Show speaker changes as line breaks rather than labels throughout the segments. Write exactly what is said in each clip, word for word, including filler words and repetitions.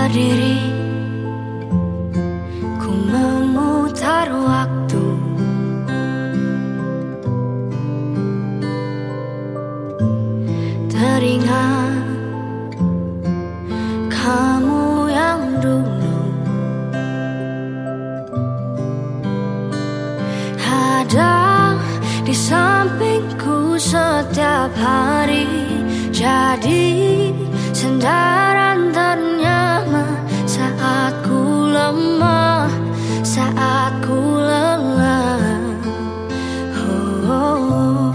berdiri, ku memutar waktu. Teringat kamu yang dulu ada di sampingku setiap hari, jadi sandaran ternyaman saat ku lemah, saat ku lelah. Oh, oh, oh.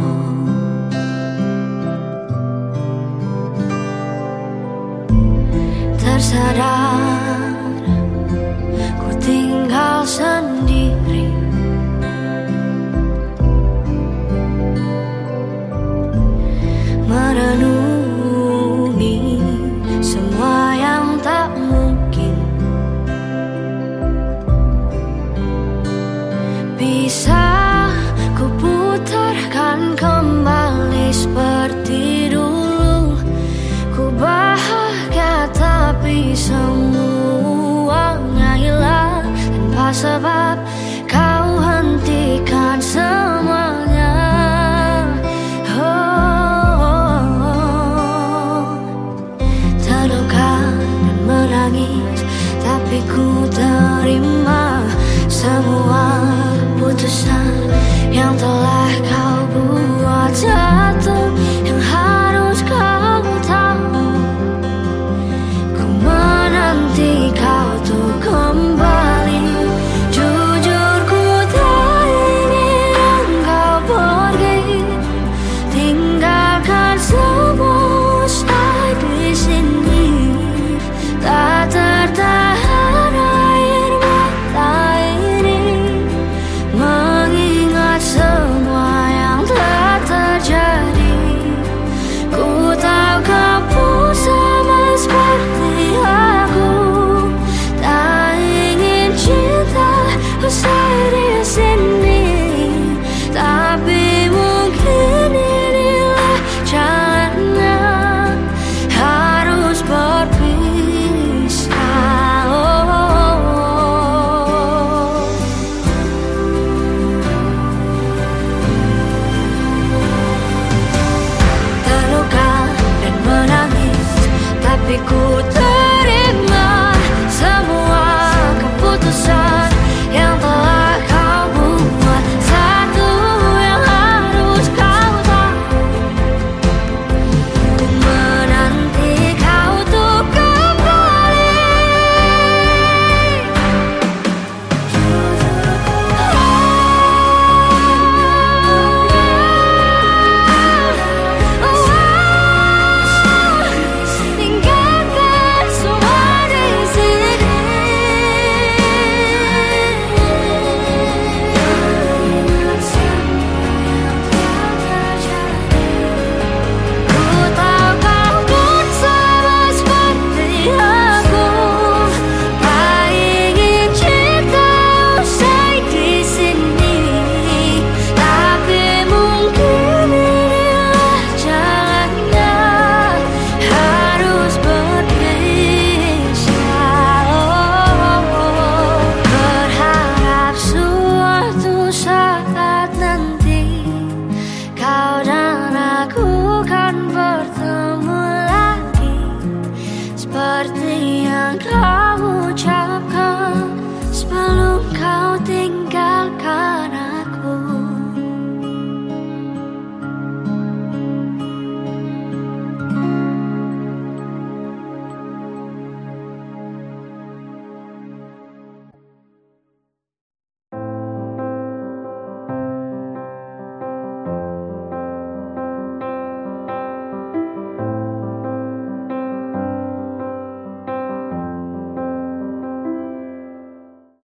Tersadar ku tinggal sendiri, merenungi semua yang tak mungkin bisa ku putarkan kembali seperti dulu. Ku bahagia tapi semuanya hilang tanpa sebab kau hentikan semuanya. Tapi ku terima semua keputusan yang telah kau buat, satu yang harus kau